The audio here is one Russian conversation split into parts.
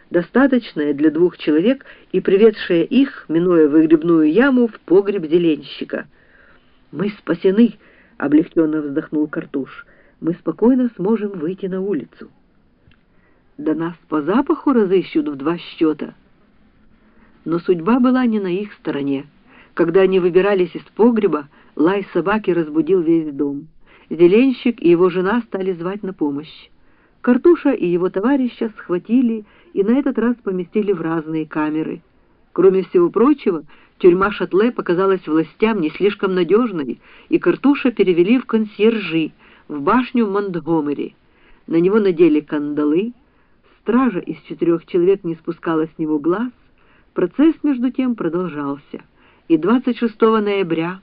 достаточное для 2 человек и приведшее их, минуя выгребную яму, в погреб зеленщика. «Мы спасены!» — облегченно вздохнул Картуш. «Мы спокойно сможем выйти на улицу». «Да нас по запаху разыщут в 2 счета». Но судьба была не на их стороне. Когда они выбирались из погреба, лай собаки разбудил весь дом. Зеленщик и его жена стали звать на помощь. Картуша и его товарища схватили и на этот раз поместили в разные камеры. Кроме всего прочего, тюрьма Шатле показалась властям не слишком надежной, и Картуша перевели в консьержи, в башню Монтгомери. На него надели кандалы, стража из 4 человек не спускала с него глаз. Процесс, между тем, продолжался, и 26 ноября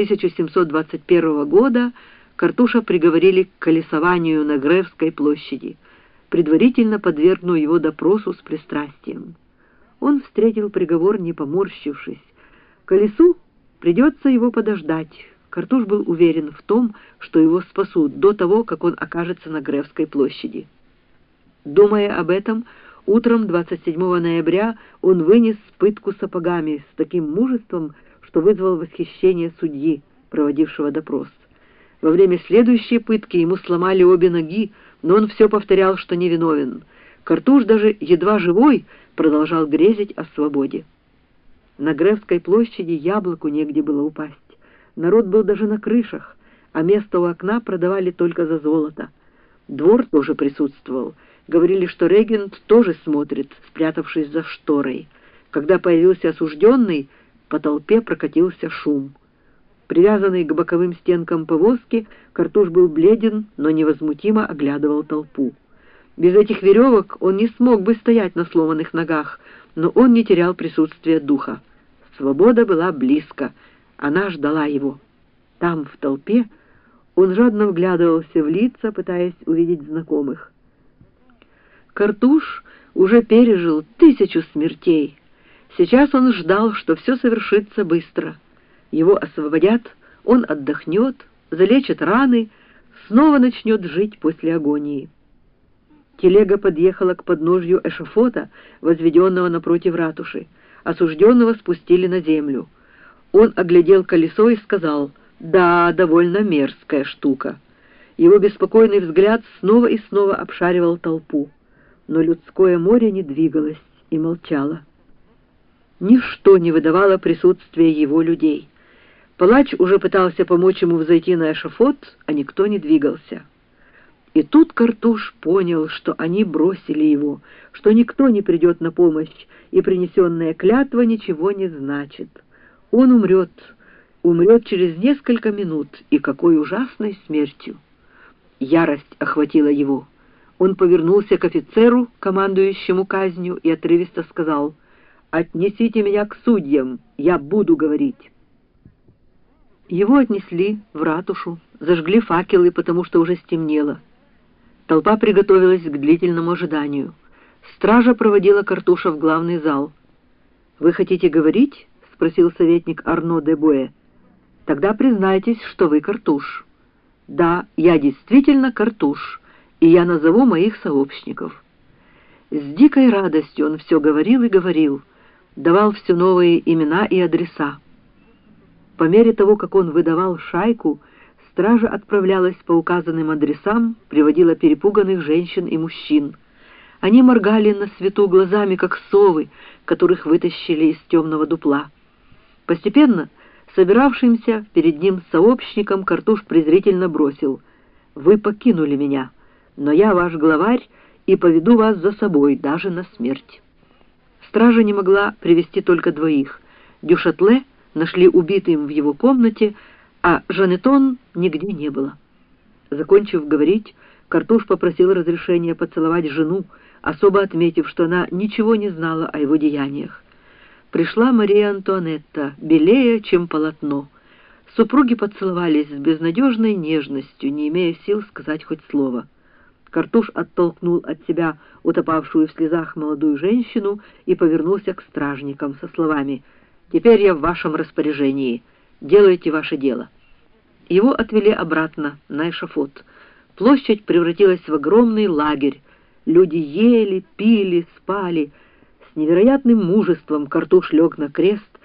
1721 года Картуша приговорили к колесованию на Гревской площади, предварительно подвергнув его допросу с пристрастием. Он встретил приговор, не поморщившись. Колесу придется его подождать. Картуш был уверен в том, что его спасут до того, как он окажется на Гревской площади. Думая об этом, утром 27 ноября он вынес пытку сапогами с таким мужеством, что вызвал восхищение судьи, проводившего допрос. Во время следующей пытки ему сломали обе ноги, но он все повторял, что невиновен. Картуш, даже едва живой, продолжал грезить о свободе. На Гревской площади яблоку негде было упасть. Народ был даже на крышах, а место у окна продавали только за золото. Двор тоже присутствовал. Говорили, что регент тоже смотрит, спрятавшись за шторой. Когда появился осужденный, по толпе прокатился шум. Привязанный к боковым стенкам повозки, Картуш был бледен, но невозмутимо оглядывал толпу. Без этих веревок он не смог бы стоять на сломанных ногах, но он не терял присутствия духа. Свобода была близко, она ждала его. Там, в толпе, он жадно вглядывался в лица, пытаясь увидеть знакомых. Картуш уже пережил 1000 смертей. Сейчас он ждал, что все совершится быстро. Его освободят, он отдохнет, залечат раны, снова начнет жить после агонии. Телега подъехала к подножью эшафота, возведенного напротив ратуши. Осужденного спустили на землю. Он оглядел колесо и сказал: «Да, довольно мерзкая штука». Его беспокойный взгляд снова и снова обшаривал толпу. Но людское море не двигалось и молчало. Ничто не выдавало присутствия его людей. Палач уже пытался помочь ему взойти на эшафот, а никто не двигался. И тут Картуш понял, что они бросили его, что никто не придет на помощь, и принесенная клятва ничего не значит. Он умрет через несколько минут, и какой ужасной смертью! Ярость охватила его. Он повернулся к офицеру, командующему казнью, и отрывисто сказал: «Отнесите меня к судьям, я буду говорить». Его отнесли в ратушу, зажгли факелы, потому что уже стемнело. Толпа приготовилась к длительному ожиданию. Стража проводила Картуша в главный зал. «Вы хотите говорить?» — спросил советник Арно де Буэ. «Тогда признайтесь, что вы Картуш». «Да, я действительно Картуш, и я назову моих сообщников». С дикой радостью он все говорил и говорил, давал все новые имена и адреса. По мере того, как он выдавал шайку, стража отправлялась по указанным адресам, приводила перепуганных женщин и мужчин. Они моргали на свету глазами, как совы, которых вытащили из темного дупла. Постепенно собиравшимся перед ним сообщникам Картуш презрительно бросил: «Вы покинули меня, но я ваш главарь и поведу вас за собой даже на смерть». Стража не могла привести только 2. Дюшатле нашли убитым в его комнате, а Жанетон нигде не было. Закончив говорить, Картуш попросил разрешения поцеловать жену, особо отметив, что она ничего не знала о его деяниях. Пришла Мария Антуанетта, белее, чем полотно. Супруги поцеловались с безнадежной нежностью, не имея сил сказать хоть слово. Картуш оттолкнул от себя утопавшую в слезах молодую женщину и повернулся к стражникам со словами: «Теперь я в вашем распоряжении. Делайте ваше дело». Его отвели обратно на эшафот. Площадь превратилась в огромный лагерь. Люди ели, пили, спали. С невероятным мужеством Картуш лег на крест,